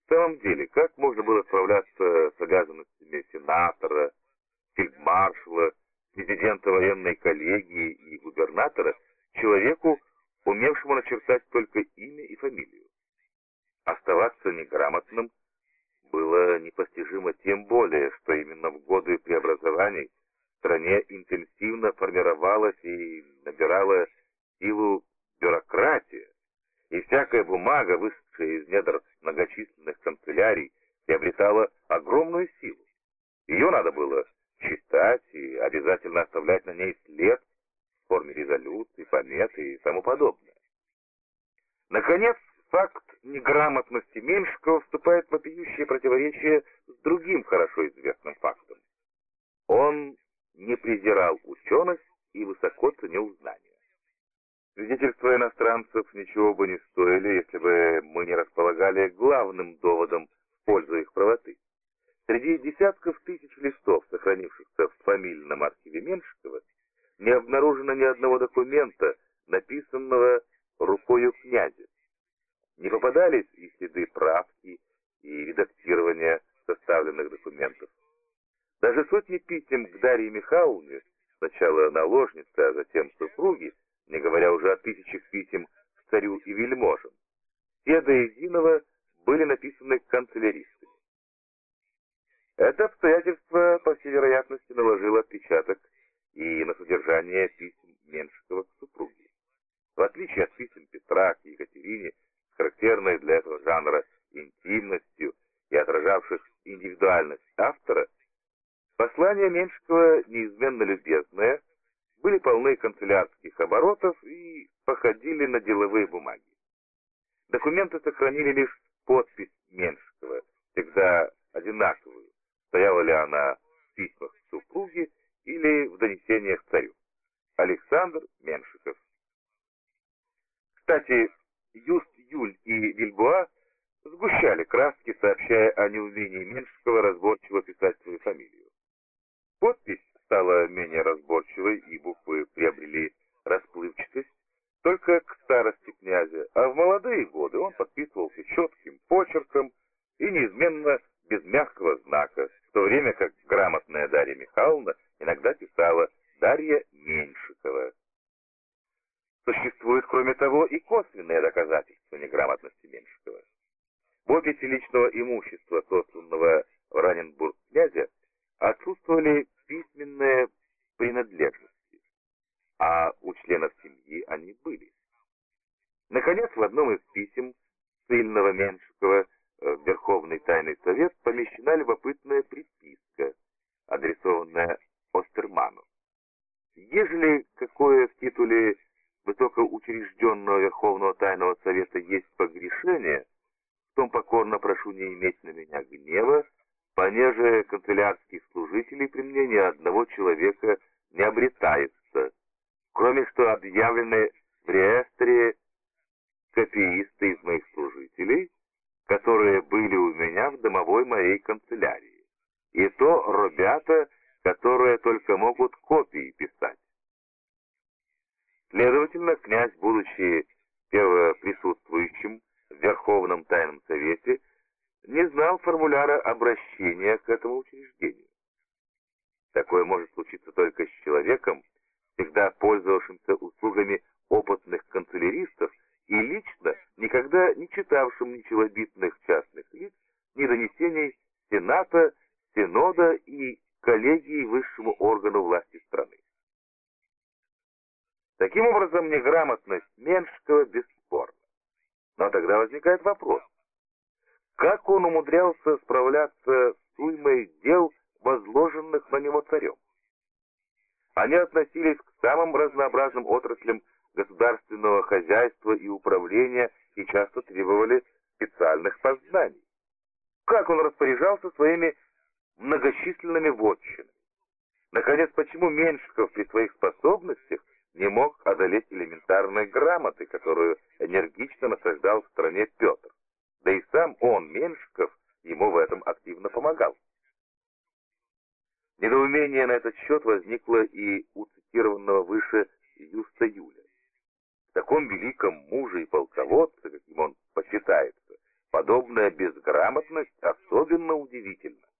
В самом деле, как можно было справляться с обязанностями сенатора, фельдмаршала, президента военной коллегии и губернатора человеку, умевшему начертать только имя и фамилию? Оставаться неграмотным было непостижимо тем более, что именно в годы преобразований в стране интенсивно формировалась и набирала силу бюрократия, и всякая бумага, вышедшая из недр многочисленных канцелярий, приобретала огромную силу. Ее надо было читать и обязательно оставлять на ней след в форме резолюций, пометы и тому подобное. Наконец, факт неграмотности Меньшикова вступает в вопиющее противоречие с другим хорошо известным фактом. Он не презирал ученость и высоко ценил знания. Свидетельства иностранцев ничего бы не стоили, если бы мы не располагали главным доводом в пользу их правоты. Среди десятков тысяч листов, сохранившихся в фамильном архиве Меньшикова, не обнаружено ни одного документа, написанного рукою князя. Не попадались и следы правки и редактирования составленных документов. Даже сотни писем к Дарье Михайловне, сначала наложнице, а затем супруге, не говоря уже о тысячах писем к царю и вельможам, все до единого были написаны канцеляристами. Это обстоятельство, по всей вероятности, наложило отпечаток и на содержание писем Меньшикова к супруге. В отличие от писем Петра к Екатерине, характерной для этого жанра интимностью и отражавших индивидуальность автора, послания Меньшикова, неизменно любезные, были полны канцелярских оборотов и походили на деловые бумаги. Документы сохранили лишь подпись Меньшикова, всегда одинаковую, стояла ли она в письмах к супруге или в донесениях царю. Александр Меньшиков. Кстати, Юст Юль и Вильбуа сгущали краски, сообщая о неумении Меньшикова разборчиво писать свою фамилию. Подпись стала менее разборчивой, и буквы приобрели расплывчатость только к старости князя, а в молодые годы он подписывался четким почерком и неизменно без мягкого знака, в то время как грамотная Дарья Михайловна иногда писала «Дарья Меньшикова». Существует, кроме того, и косвенные доказательства неграмотности Меньшикова. В описи личного имущества, сосланного в Раненбург князя, отсутствовали письменные принадлежности, а у членов семьи они были. Наконец, в одном из писем ссыльного Меньшикова в Верховный Тайный Совет помещена любопытная приписка, адресованная Остерману. Ежели какое в титуле высокоучрежденного Верховного Тайного Совета есть погрешение, в том покорно прошу не иметь на меня гнева, понеже канцелярских служителей при мне ни одного человека не обретается, кроме что объявлены в реестре копиисты из моих служителей, которые были у меня в домовой моей канцелярии, и то ребята, которые только могут копии писать. Следовательно, князь, будучи первоприсутствующим в Верховном Тайном Совете, не знал формуляра обращения к этому учреждению. Такое может случиться только с человеком, всегда пользовавшимся услугами опытных канцеляристов и лично никогда не читавшим ни челобитных частных лиц, ни донесений Сената, Синода и коллегии высшему органу власти страны. Таким образом, неграмотность Меньшикова бесспорна. Но тогда возникает вопрос, как он умудрялся справляться с уймой дел, возложенных на него царем? Они относились к самым разнообразным отраслям государственного хозяйства и управления и часто требовали специальных познаний. Как он распоряжался своими многочисленными вотчинами? Наконец, почему Меньшиков при своих способностях не мог одолеть элементарной грамоты, которую энергично насаждал в стране Петр? Да и сам он, Меньшиков, ему в этом активно помогал. Недоумение на этот счет возникло и у цитированного выше Юста Юля. В таком великом муже и полководце, каким он почитается, подобная безграмотность особенно удивительна.